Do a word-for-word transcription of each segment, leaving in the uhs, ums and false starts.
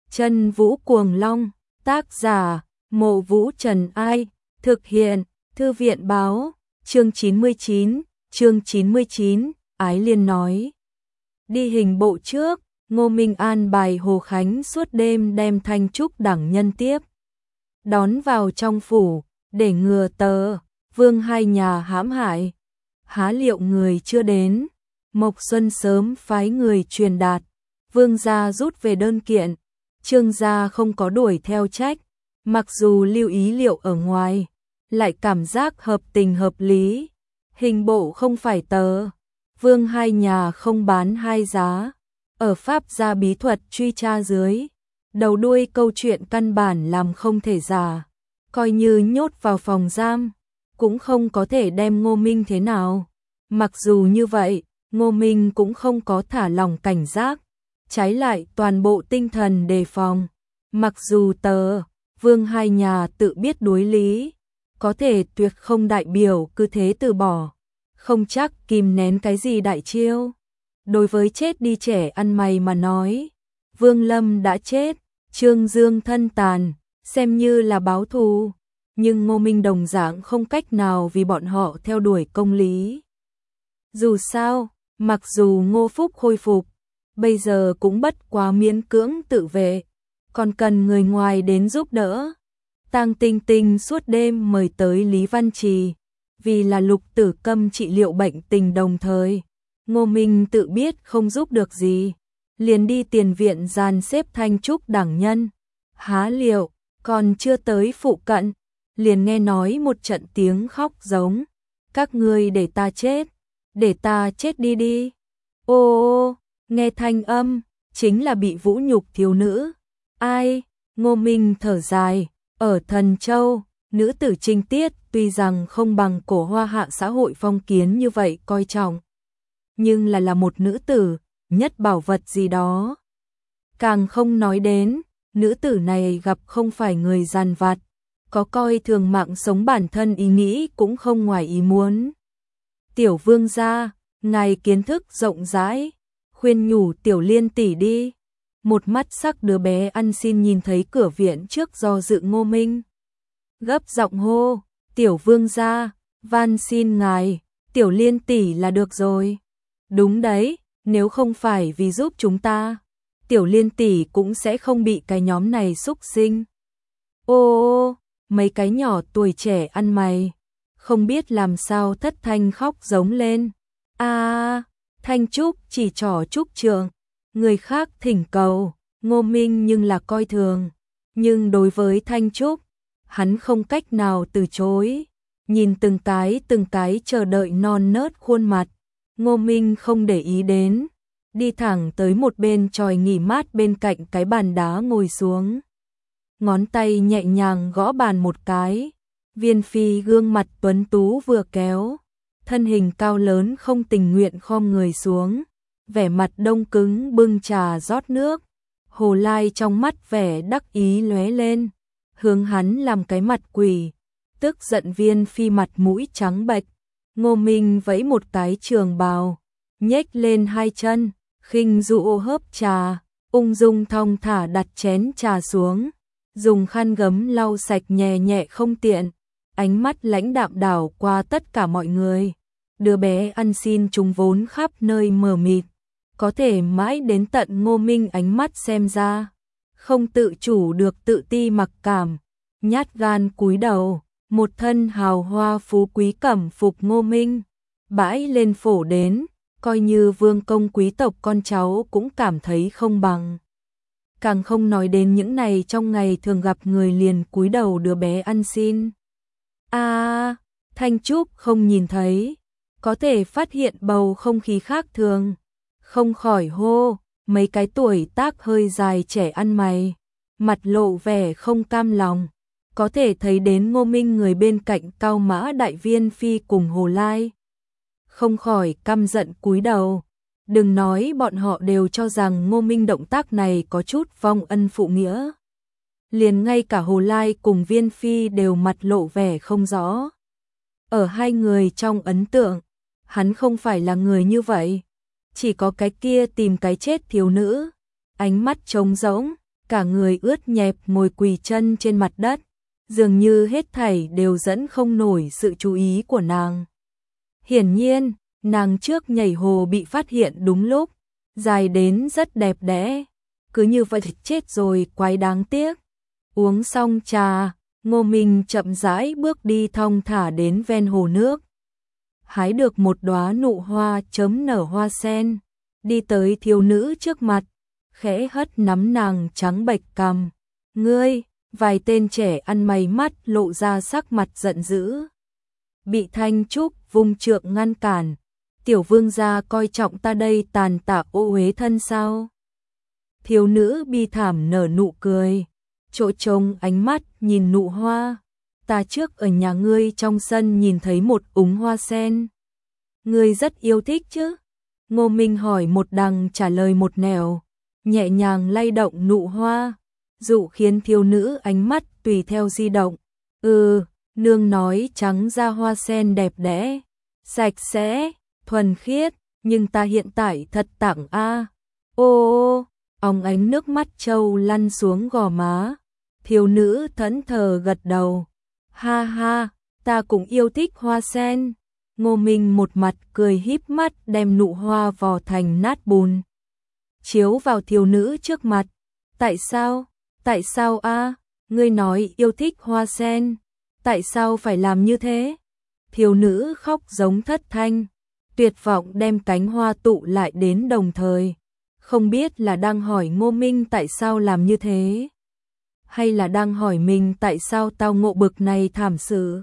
Chân Vũ Cuồng Long, tác giả, Mộ Vũ Trần Ai, thực hiện, Thư viện Báo, chương chín mươi chín, chương chín mươi chín, Ái Liên nói. Đi hình bộ trước, Ngô Minh an bài Hồ Khánh suốt đêm đem Thanh Trúc đẳng nhân tiếp đón vào trong phủ, để ngừa tờ, Vương hai nhà hãm hại. Há liệu người chưa đến, Mộc Xuân sớm phái người truyền đạt, Vương gia rút về đơn kiện, Trương gia không có đuổi theo trách, mặc dù lưu ý liệu ở ngoài, lại cảm giác hợp tình hợp lý. Hình bộ không phải tờ, Vương hai nhà không bán hai giá, ở Pháp gia bí thuật truy tra dưới, đầu đuôi câu chuyện căn bản làm không thể giả, coi như nhốt vào phòng giam, cũng không có thể đem Ngô Minh thế nào. Mặc dù như vậy, Ngô Minh cũng không có thả lỏng cảnh giác, trái lại toàn bộ tinh thần đề phòng. Mặc dù tờ, Vương hai nhà tự biết đối lý, có thể tuyệt không đại biểu cứ thế từ bỏ, không chắc kìm nén cái gì đại chiêu. Đối với chết đi trẻ ăn mày mà nói, Vương Lâm đã chết, Trương Dương thân tàn, xem như là báo thù, nhưng Ngô Minh đồng dạng không cách nào vì bọn họ theo đuổi công lý. Dù sao, mặc dù Ngô Phúc khôi phục, bây giờ cũng bất quá miễn cưỡng tự vệ, còn cần người ngoài đến giúp đỡ. Tang Tinh Tinh suốt đêm mời tới Lý Văn Trì, vì là Lục Tử Câm trị liệu bệnh tình đồng thời. Ngô Minh tự biết không giúp được gì, liền đi tiền viện dàn xếp Thanh Trúc đẳng nhân. Há liệu, còn chưa tới phụ cận, liền nghe nói một trận tiếng khóc giống. Các ngươi để ta chết, để ta chết đi đi. Ô ô, nghe thanh âm, chính là bị vũ nhục thiếu nữ. Ai? Ngô Minh thở dài, ở Thần Châu, nữ tử trinh tiết tuy rằng không bằng cổ hoa hạ xã hội phong kiến như vậy coi trọng, nhưng là là một nữ tử, nhất bảo vật gì đó. Càng không nói đến, nữ tử này gặp không phải người giàn vặt, có coi thường mạng sống bản thân ý nghĩ cũng không ngoài ý muốn. Tiểu Vương gia, ngài kiến thức rộng rãi, khuyên nhủ Tiểu Liên tỷ đi. Một mắt sắc đứa bé ăn xin nhìn thấy cửa viện trước do dự Ngô Minh, gấp giọng hô, Tiểu Vương gia, van xin ngài, Tiểu Liên tỷ là được rồi. Đúng đấy, nếu không phải vì giúp chúng ta, Tiểu Liên tỷ cũng sẽ không bị cái nhóm này xúc sinh. Ô ô, mấy cái nhỏ tuổi trẻ ăn mày, không biết làm sao thất thanh khóc giống lên. A, à, Thanh Trúc chỉ trỏ Trúc Trượng, người khác thỉnh cầu, Ngô Minh nhưng là coi thường, nhưng đối với Thanh Trúc, hắn không cách nào từ chối. Nhìn từng cái từng cái chờ đợi non nớt khuôn mặt, Ngô Minh không để ý đến, đi thẳng tới một bên chòi nghỉ mát bên cạnh cái bàn đá ngồi xuống. Ngón tay nhẹ nhàng gõ bàn một cái, Viên Phi gương mặt tuấn tú vừa kéo, thân hình cao lớn không tình nguyện khom người xuống, vẻ mặt đông cứng bưng trà rót nước. Hồ Lai trong mắt vẻ đắc ý lóe lên, hướng hắn làm cái mặt quỷ, tức giận Viên Phi mặt mũi trắng bệch. Ngô Minh vẫy một cái trường bào, nhếch lên hai chân, khinh dụ hớp trà, ung dung thong thả đặt chén trà xuống, dùng khăn gấm lau sạch nhẹ nhẹ không tiện, ánh mắt lãnh đạm đảo qua tất cả mọi người. Đứa bé ăn xin chúng vốn khắp nơi mờ mịt, có thể mãi đến tận Ngô Minh ánh mắt xem ra, không tự chủ được tự ti mặc cảm, nhát gan cúi đầu, một thân hào hoa phú quý cẩm phục Ngô Minh, bãi lên phổ đến, coi như vương công quý tộc con cháu cũng cảm thấy không bằng. Càng không nói đến những này trong ngày thường gặp người liền cúi đầu đứa bé ăn xin. A, à, Thanh Trúc không nhìn thấy, có thể phát hiện bầu không khí khác thường, không khỏi hô, mấy cái tuổi tác hơi dài trẻ ăn mày, mặt lộ vẻ không cam lòng, có thể thấy đến Ngô Minh người bên cạnh Cao Mã Đại Viên Phi cùng Hồ Lai, không khỏi căm giận cúi đầu. Đừng nói bọn họ đều cho rằng Ngô Minh động tác này có chút vong ân phụ nghĩa, liền ngay cả Hồ Lai cùng Viên Phi đều mặt lộ vẻ không rõ. Ở hai người trong ấn tượng, hắn không phải là người như vậy, chỉ có cái kia tìm cái chết thiếu nữ, ánh mắt trống rỗng, cả người ướt nhẹp ngồi quỳ chân trên mặt đất, dường như hết thảy đều dẫn không nổi sự chú ý của nàng. Hiển nhiên, nàng trước nhảy hồ bị phát hiện đúng lúc, dài đến rất đẹp đẽ, cứ như vậy chết rồi, quái đáng tiếc. Uống xong trà, Ngô Minh chậm rãi bước đi thong thả đến ven hồ nước. Hái được một đóa nụ hoa chớm nở hoa sen, đi tới thiếu nữ trước mặt, khẽ hất nắm nàng trắng bệch cằm. Ngươi, vài tên trẻ ăn mày mắt lộ ra sắc mặt giận dữ. Bị Thanh Trúc vung trượng ngăn cản, tiểu vương gia coi trọng ta đây tàn tạ ô uế thân sao? Thiếu nữ bi thảm nở nụ cười, chỗ trông ánh mắt nhìn nụ hoa. Ta trước ở nhà ngươi trong sân nhìn thấy một úng hoa sen. Ngươi rất yêu thích chứ? Ngô Minh hỏi một đằng trả lời một nẻo, nhẹ nhàng lay động nụ hoa, dụ khiến thiếu nữ ánh mắt tùy theo di động. Ừ, nương nói trắng da hoa sen đẹp đẽ, sạch sẽ, thuần khiết, nhưng ta hiện tại thật tặng a. Ô ô, óng ánh nước mắt trâu lăn xuống gò má. Thiếu nữ thẫn thờ gật đầu. Ha ha, ta cũng yêu thích hoa sen. Ngô Minh một mặt cười híp mắt đem nụ hoa vò thành nát bùn, chiếu vào thiếu nữ trước mặt. Tại sao? Tại sao a? Ngươi nói yêu thích hoa sen, tại sao phải làm như thế? Thiếu nữ khóc giống thất thanh, tuyệt vọng đem cánh hoa tụ lại đến đồng thời. Không biết là đang hỏi Ngô Minh tại sao làm như thế, hay là đang hỏi mình tại sao tao ngộ bực này thảm sự.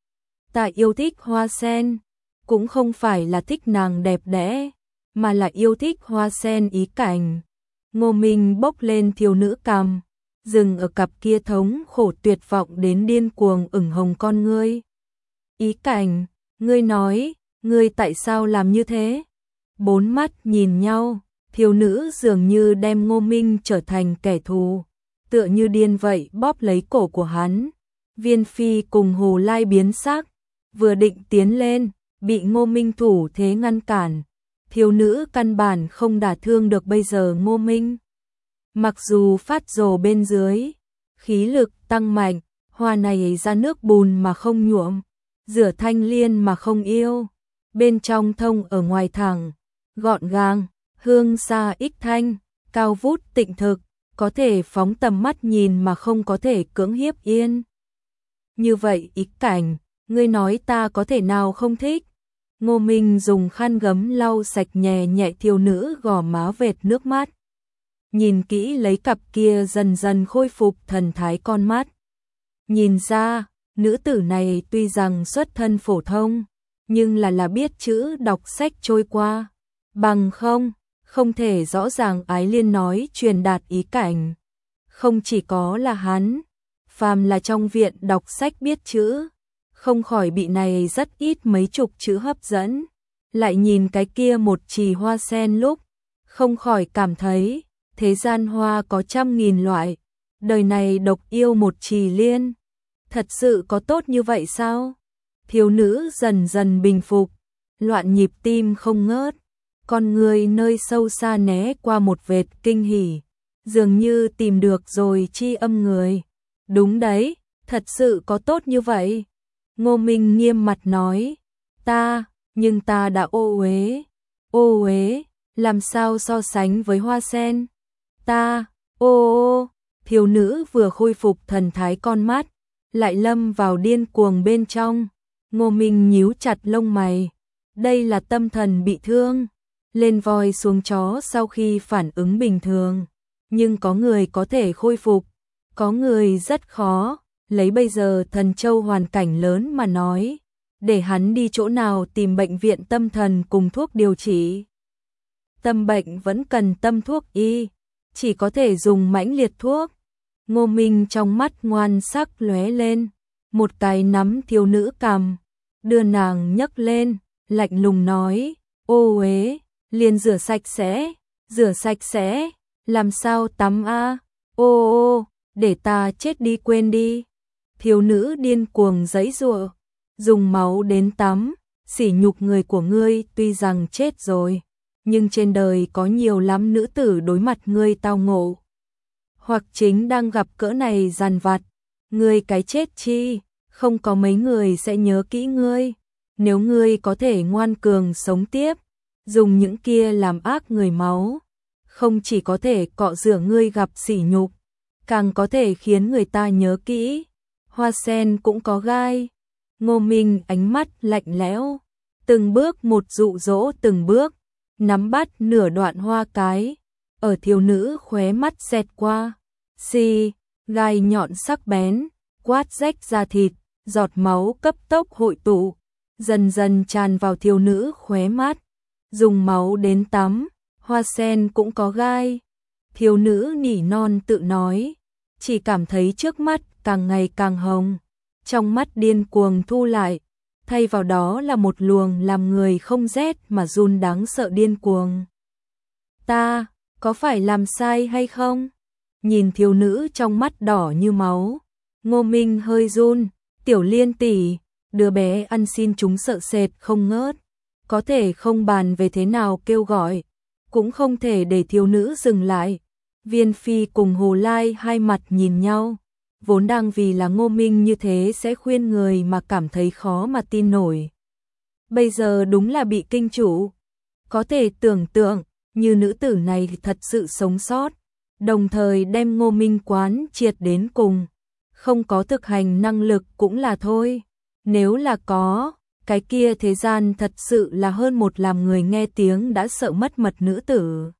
Ta yêu thích hoa sen, cũng không phải là thích nàng đẹp đẽ, mà là yêu thích hoa sen ý cảnh. Ngô Minh bốc lên thiếu nữ cằm, dừng ở cặp kia thống khổ tuyệt vọng đến điên cuồng ửng hồng con ngươi. Ý cảnh, ngươi nói, ngươi tại sao làm như thế? Bốn mắt nhìn nhau, thiếu nữ dường như đem Ngô Minh trở thành kẻ thù, tựa như điên vậy bóp lấy cổ của hắn. Viên Phi cùng Hồ Lai biến sắc, vừa định tiến lên, bị Ngô Minh thủ thế ngăn cản. Thiếu nữ căn bản không đả thương được bây giờ Ngô Minh. Mặc dù phát rồ bên dưới, khí lực tăng mạnh, hoa này ra nước bùn mà không nhuộm, rửa thanh liên mà không yêu, bên trong thông ở ngoài thẳng, gọn gàng, hương xa ích thanh, cao vút tịnh thực, có thể phóng tầm mắt nhìn mà không có thể cưỡng hiếp yên. Như vậy ý cảnh, ngươi nói ta có thể nào không thích? Ngô Minh dùng khăn gấm lau sạch nhẹ nhẹ thiếu nữ gò má vệt nước mắt. Nhìn kỹ lấy cặp kia dần dần khôi phục thần thái con mắt. Nhìn ra, nữ tử này tuy rằng xuất thân phổ thông, nhưng là là biết chữ đọc sách trôi qua. Bằng không, không thể rõ ràng Ái Liên nói truyền đạt ý cảnh. Không chỉ có là hắn, phàm là trong viện đọc sách biết chữ, không khỏi bị này rất ít mấy chục chữ hấp dẫn. Lại nhìn cái kia một chì hoa sen lúc, không khỏi cảm thấy, thế gian hoa có trăm nghìn loại, đời này độc yêu một chì liên. Thật sự có tốt như vậy sao? Thiếu nữ dần dần bình phục, loạn nhịp tim không ngớt, con người nơi sâu xa né qua một vệt kinh hỉ, dường như tìm được rồi chi âm người. Đúng đấy, thật sự có tốt như vậy. Ngô Minh nghiêm mặt nói, ta, nhưng ta đã ô uế. Ô uế, làm sao so sánh với hoa sen? Ta, ô ô, thiếu nữ vừa khôi phục thần thái con mắt, lại lâm vào điên cuồng bên trong. Ngô Minh nhíu chặt lông mày, đây là tâm thần bị thương, lên voi xuống chó sau khi phản ứng bình thường. Nhưng có người có thể khôi phục, có người rất khó. Lấy bây giờ Thần Châu hoàn cảnh lớn mà nói, để hắn đi chỗ nào tìm bệnh viện tâm thần cùng thuốc điều trị. Tâm bệnh vẫn cần tâm thuốc y, chỉ có thể dùng mãnh liệt thuốc. Ngô Minh trong mắt ngoan sắc lóe lên, một cái nắm thiếu nữ cằm, đưa nàng nhấc lên, lạnh lùng nói, ô uế, liền rửa sạch sẽ, rửa sạch sẽ, làm sao tắm a? Ô ô, để ta chết đi quên đi. Thiếu nữ điên cuồng giãy giụa, dùng máu đến tắm, sỉ nhục người của ngươi tuy rằng chết rồi, nhưng trên đời có nhiều lắm nữ tử đối mặt ngươi tao ngộ. hoặc chính đang gặp cỡ này dằn vặt. Ngươi cái chết chi, không có mấy người sẽ nhớ kỹ ngươi. Nếu ngươi có thể ngoan cường sống tiếp, dùng những kia làm ác người máu, không chỉ có thể cọ rửa ngươi gặp sỉ nhục, càng có thể khiến người ta nhớ kỹ. Hoa sen cũng có gai. Ngô Minh ánh mắt lạnh lẽo, từng bước một dụ dỗ từng bước, nắm bắt nửa đoạn hoa cái, ở thiếu nữ khóe mắt xẹt qua. Xì, gai nhọn sắc bén, quát rách da thịt, giọt máu cấp tốc hội tụ, dần dần tràn vào thiếu nữ khóe mắt. Dùng máu đến tắm, hoa sen cũng có gai. Thiếu nữ nỉ non tự nói, chỉ cảm thấy trước mắt càng ngày càng hồng, trong mắt điên cuồng thu lại, thay vào đó là một luồng làm người không rét mà run đáng sợ điên cuồng. Ta, có phải làm sai hay không? Nhìn thiếu nữ trong mắt đỏ như máu, Ngô Minh hơi run. Tiểu Liên tỷ, đứa bé ăn xin chúng sợ sệt không ngớt, có thể không bàn về thế nào kêu gọi, cũng không thể để thiếu nữ dừng lại. Viên Phi cùng Hồ Lai hai mặt nhìn nhau, vốn đang vì là Ngô Minh như thế sẽ khuyên người mà cảm thấy khó mà tin nổi. Bây giờ đúng là bị kinh chủ. Có thể tưởng tượng, như nữ tử này thật sự sống sót, đồng thời đem Ngô Minh quán triệt đến cùng. Không có thực hành năng lực cũng là thôi. Nếu là có, cái kia thế gian thật sự là hơn một làm người nghe tiếng đã sợ mất mật nữ tử.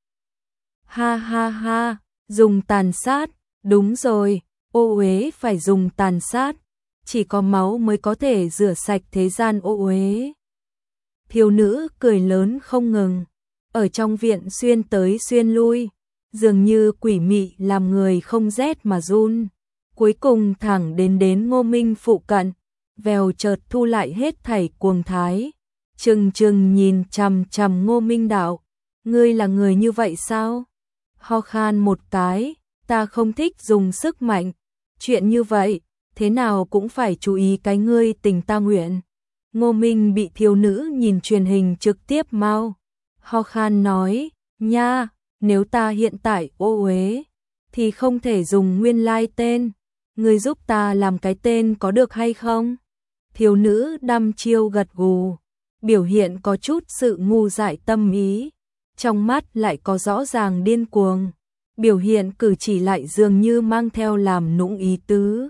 Ha ha ha, dùng tàn sát, đúng rồi, ô uế phải dùng tàn sát, chỉ có máu mới có thể rửa sạch thế gian ô uế. Thiếu nữ cười lớn không ngừng, ở trong viện xuyên tới xuyên lui, dường như quỷ mị làm người không rét mà run. Cuối cùng thẳng đến đến Ngô Minh phụ cận, vèo chợt thu lại hết thảy cuồng thái, trừng trừng nhìn chằm chằm Ngô Minh đạo, ngươi là người như vậy sao? Ho khan một cái, ta không thích dùng sức mạnh, chuyện như vậy, thế nào cũng phải chú ý cái ngươi tình ta nguyện. Ngô Minh bị thiếu nữ nhìn truyền hình trực tiếp mau, ho khan nói, nha, nếu ta hiện tại ô uế, thì không thể dùng nguyên lai tên. Ngươi giúp ta làm cái tên có được hay không? Thiếu nữ đăm chiêu gật gù, biểu hiện có chút sự ngu dại tâm ý, trong mắt lại có rõ ràng điên cuồng, biểu hiện cử chỉ lại dường như mang theo làm nũng ý tứ.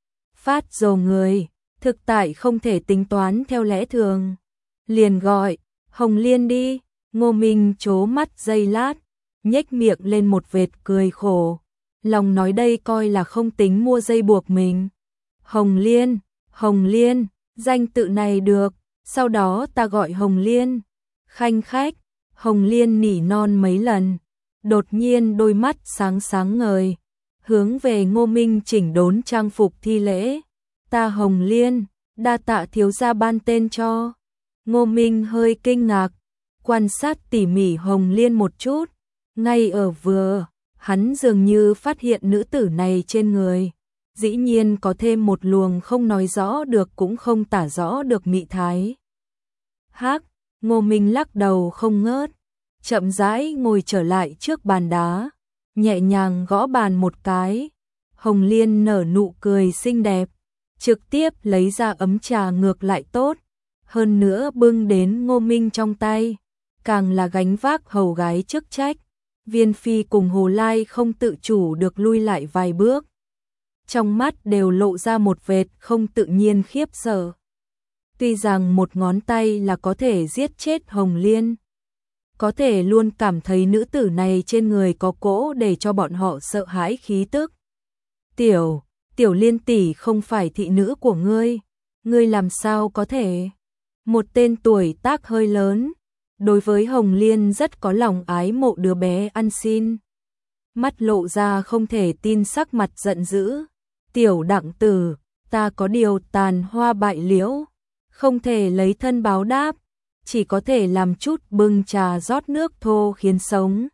Phát dồ người, thực tại không thể tính toán theo lẽ thường. Liền gọi, Hồng Liên đi. Ngô Minh trố mắt giây lát, nhếch miệng lên một vệt cười khổ. Lòng nói đây coi là không tính mua dây buộc mình. Hồng Liên, Hồng Liên, danh tự này được, sau đó ta gọi Hồng Liên. Khanh khách, Hồng Liên nỉ non mấy lần, đột nhiên đôi mắt sáng sáng ngời, hướng về Ngô Minh chỉnh đốn trang phục thi lễ. Ta Hồng Liên, đa tạ thiếu gia ban tên cho. Ngô Minh hơi kinh ngạc, quan sát tỉ mỉ Hồng Liên một chút, ngay ở vừa, hắn dường như phát hiện nữ tử này trên người, dĩ nhiên có thêm một luồng không nói rõ được cũng không tả rõ được mị thái. Hắc, Ngô Minh lắc đầu không ngớt, chậm rãi ngồi trở lại trước bàn đá, nhẹ nhàng gõ bàn một cái. Hồng Liên nở nụ cười xinh đẹp, trực tiếp lấy ra ấm trà ngược lại tốt, hơn nữa bưng đến Ngô Minh trong tay, càng là gánh vác hầu gái chức trách. Viên Phi cùng Hồ Lai không tự chủ được lui lại vài bước, trong mắt đều lộ ra một vệt không tự nhiên khiếp sợ. Tuy rằng một ngón tay là có thể giết chết Hồng Liên, có thể luôn cảm thấy nữ tử này trên người có cỗ để cho bọn họ sợ hãi khí tức. Tiểu, Tiểu Liên tỷ không phải thị nữ của ngươi, ngươi làm sao có thể? Một tên tuổi tác hơi lớn, đối với Hồng Liên rất có lòng ái mộ đứa bé ăn xin. Mắt lộ ra không thể tin sắc mặt giận dữ. Tiểu đặng tử, ta có điều tàn hoa bại liễu, không thể lấy thân báo đáp, chỉ có thể làm chút bưng trà rót nước thô khiến sống.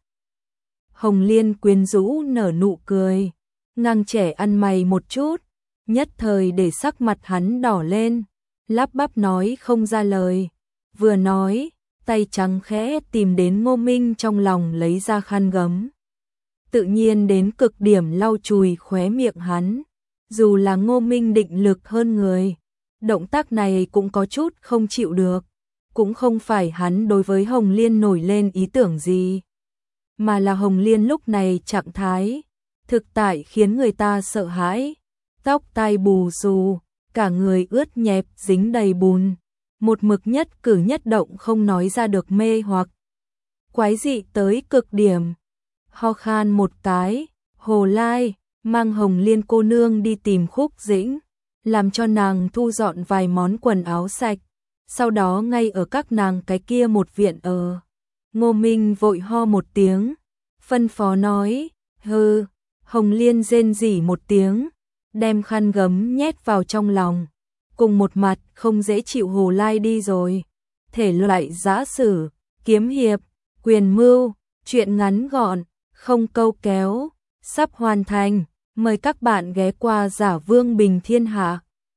Hồng Liên quyến rũ nở nụ cười, ngang trẻ ăn mày một chút, nhất thời để sắc mặt hắn đỏ lên, lắp bắp nói không ra lời. Vừa nói, tay trắng khẽ tìm đến Ngô Minh trong lòng lấy ra khăn gấm. tự nhiên đến cực điểm lau chùi khóe miệng hắn. Dù là Ngô Minh định lực hơn người, động tác này cũng có chút không chịu được. Cũng không phải hắn đối với Hồng Liên nổi lên ý tưởng gì, mà là Hồng Liên lúc này trạng thái thực tại khiến người ta sợ hãi. Tóc tai bù xù, cả người ướt nhẹp dính đầy bùn, một mực nhất cử nhất động không nói ra được mê hoặc quái dị tới cực điểm. Ho khan một cái, Hồ Lai mang Hồng Liên cô nương đi tìm Khúc Dĩnh, làm cho nàng thu dọn vài món quần áo sạch, sau đó ngay ở các nàng cái kia một viện ở. Ngô Minh vội ho một tiếng, phân phó nói, hừ. Hồng Liên rên rỉ một tiếng, đem khăn gấm nhét vào trong lòng, cùng một mặt không dễ chịu Hồ Lai đi rồi. Thể loại giã sử, kiếm hiệp, quyền mưu, chuyện ngắn gọn, không câu kéo, sắp hoàn thành. Mời các bạn ghé qua Giả Vương Bình Thiên Hạ.